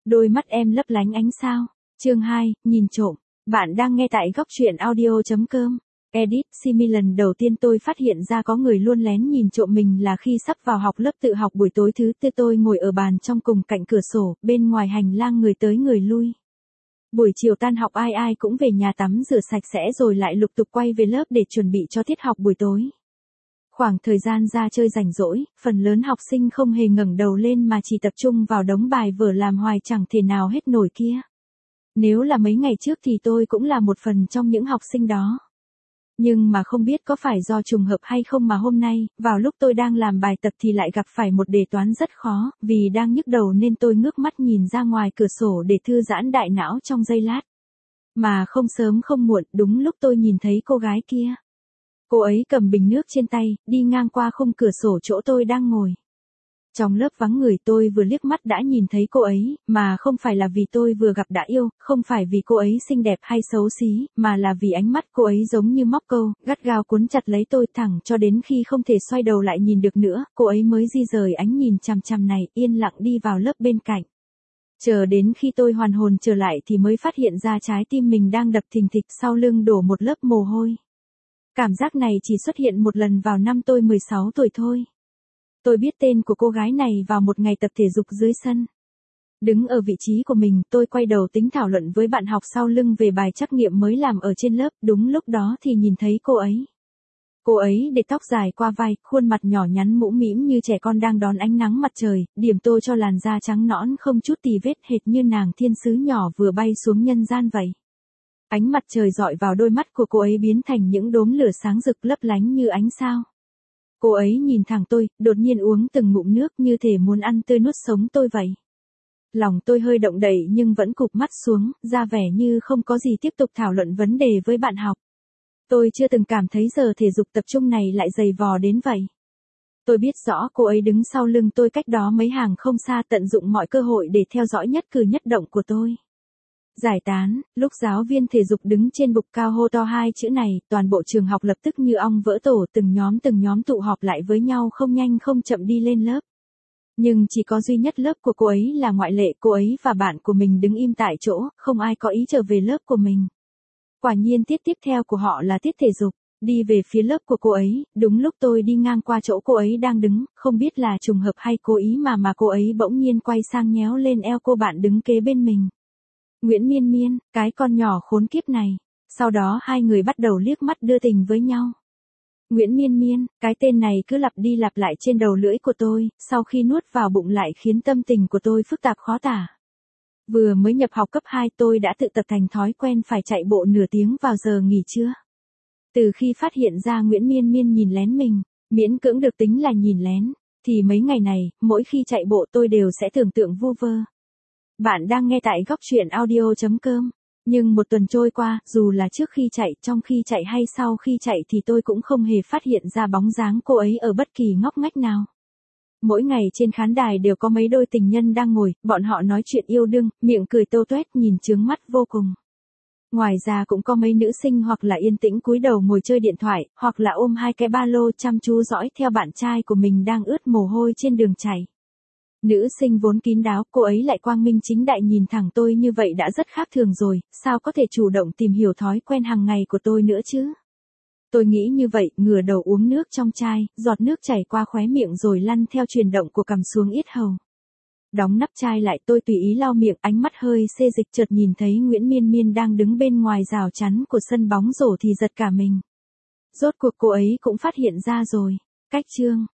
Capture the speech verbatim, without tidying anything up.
Đôi mắt em lấp lánh ánh sao. Chương hai, nhìn trộm. Bạn đang nghe tại góc truyện audio chấm com. Edit Simi lần đầu tiên tôi phát hiện ra có người luôn lén nhìn trộm mình là khi sắp vào học lớp tự học buổi tối thứ tư, tôi ngồi ở bàn trong cùng cạnh cửa sổ, bên ngoài hành lang người tới người lui. Buổi chiều tan học ai ai cũng về nhà tắm rửa sạch sẽ rồi lại lục tục quay về lớp để chuẩn bị cho tiết học buổi tối. Khoảng thời gian ra chơi rảnh rỗi, phần lớn học sinh không hề ngẩng đầu lên mà chỉ tập trung vào đống bài vở làm hoài chẳng thể nào hết nổi kia. Nếu là mấy ngày trước thì tôi cũng là một phần trong những học sinh đó. Nhưng mà không biết có phải do trùng hợp hay không mà hôm nay, vào lúc tôi đang làm bài tập thì lại gặp phải một đề toán rất khó, vì đang nhức đầu nên tôi ngước mắt nhìn ra ngoài cửa sổ để thư giãn đại não trong giây lát. Mà không sớm không muộn, đúng lúc tôi nhìn thấy cô gái kia. Cô ấy cầm bình nước trên tay, đi ngang qua khung cửa sổ chỗ tôi đang ngồi. Trong lớp vắng người tôi vừa liếc mắt đã nhìn thấy cô ấy, mà không phải là vì tôi vừa gặp đã yêu, không phải vì cô ấy xinh đẹp hay xấu xí, mà là vì ánh mắt cô ấy giống như móc câu, gắt gao cuốn chặt lấy tôi thẳng cho đến khi không thể xoay đầu lại nhìn được nữa, cô ấy mới di rời ánh nhìn chằm chằm này, yên lặng đi vào lớp bên cạnh. Chờ đến khi tôi hoàn hồn trở lại thì mới phát hiện ra trái tim mình đang đập thình thịch, sau lưng đổ một lớp mồ hôi. Cảm giác này chỉ xuất hiện một lần vào năm tôi mười sáu tuổi thôi. Tôi biết tên của cô gái này vào một ngày tập thể dục dưới sân. Đứng ở vị trí của mình, tôi quay đầu tính thảo luận với bạn học sau lưng về bài trắc nghiệm mới làm ở trên lớp, đúng lúc đó thì nhìn thấy cô ấy. Cô ấy để tóc dài qua vai, khuôn mặt nhỏ nhắn mũm mĩm như trẻ con đang đón ánh nắng mặt trời, điểm tô cho làn da trắng nõn không chút tì vết, hệt như nàng thiên sứ nhỏ vừa bay xuống nhân gian vậy. Ánh mặt trời dọi vào đôi mắt của cô ấy biến thành những đốm lửa sáng rực lấp lánh như ánh sao. Cô ấy nhìn thẳng tôi, đột nhiên uống từng ngụm nước như thể muốn ăn tươi nuốt sống tôi vậy. Lòng tôi hơi động đậy nhưng vẫn cụp mắt xuống, ra vẻ như không có gì tiếp tục thảo luận vấn đề với bạn học. Tôi chưa từng cảm thấy giờ thể dục tập trung này lại dày vò đến vậy. Tôi biết rõ cô ấy đứng sau lưng tôi cách đó mấy hàng không xa, tận dụng mọi cơ hội để theo dõi nhất cử nhất động của tôi. Giải tán, lúc giáo viên thể dục đứng trên bục cao hô to hai chữ này, toàn bộ trường học lập tức như ong vỡ tổ, từng nhóm từng nhóm tụ họp lại với nhau không nhanh không chậm đi lên lớp. Nhưng chỉ có duy nhất lớp của cô ấy là ngoại lệ, cô ấy và bạn của mình đứng im tại chỗ, không ai có ý trở về lớp của mình. Quả nhiên tiết tiếp theo của họ là tiết thể dục, đi về phía lớp của cô ấy, đúng lúc tôi đi ngang qua chỗ cô ấy đang đứng, không biết là trùng hợp hay cố ý mà mà cô ấy bỗng nhiên quay sang nhéo lên eo cô bạn đứng kế bên mình. Nguyễn Miên Miên, cái con nhỏ khốn kiếp này. Sau đó hai người bắt đầu liếc mắt đưa tình với nhau. Nguyễn Miên Miên, cái tên này cứ lặp đi lặp lại trên đầu lưỡi của tôi, sau khi nuốt vào bụng lại khiến tâm tình của tôi phức tạp khó tả. Vừa mới nhập học cấp hai tôi đã tự tập thành thói quen phải chạy bộ nửa tiếng vào giờ nghỉ trưa. Từ khi phát hiện ra Nguyễn Miên Miên nhìn lén mình, miễn cưỡng được tính là nhìn lén, thì mấy ngày này, mỗi khi chạy bộ tôi đều sẽ tưởng tượng vu vơ. Bạn đang nghe tại góc truyện audio chấm com. Nhưng một tuần trôi qua, dù là trước khi chạy, trong khi chạy hay sau khi chạy thì tôi cũng không hề phát hiện ra bóng dáng cô ấy ở bất kỳ ngóc ngách nào. Mỗi ngày trên khán đài đều có mấy đôi tình nhân đang ngồi, bọn họ nói chuyện yêu đương, miệng cười tâu tuét nhìn chướng mắt vô cùng. Ngoài ra cũng có mấy nữ sinh hoặc là yên tĩnh cúi đầu ngồi chơi điện thoại, hoặc là ôm hai cái ba lô chăm chú dõi theo bạn trai của mình đang ướt mồ hôi trên đường chạy. Nữ sinh vốn kín đáo, cô ấy lại quang minh chính đại nhìn thẳng tôi như vậy đã rất khác thường rồi, sao có thể chủ động tìm hiểu thói quen hàng ngày của tôi nữa chứ? Tôi nghĩ như vậy, ngửa đầu uống nước trong chai, giọt nước chảy qua khóe miệng rồi lăn theo chuyển động của cằm xuống yết hầu. Đóng nắp chai lại, tôi tùy ý lau miệng, ánh mắt hơi xê dịch, chợt nhìn thấy Nguyễn Miên Miên đang đứng bên ngoài rào chắn của sân bóng rổ thì giật cả mình. Rốt cuộc cô ấy cũng phát hiện ra rồi. Cách chương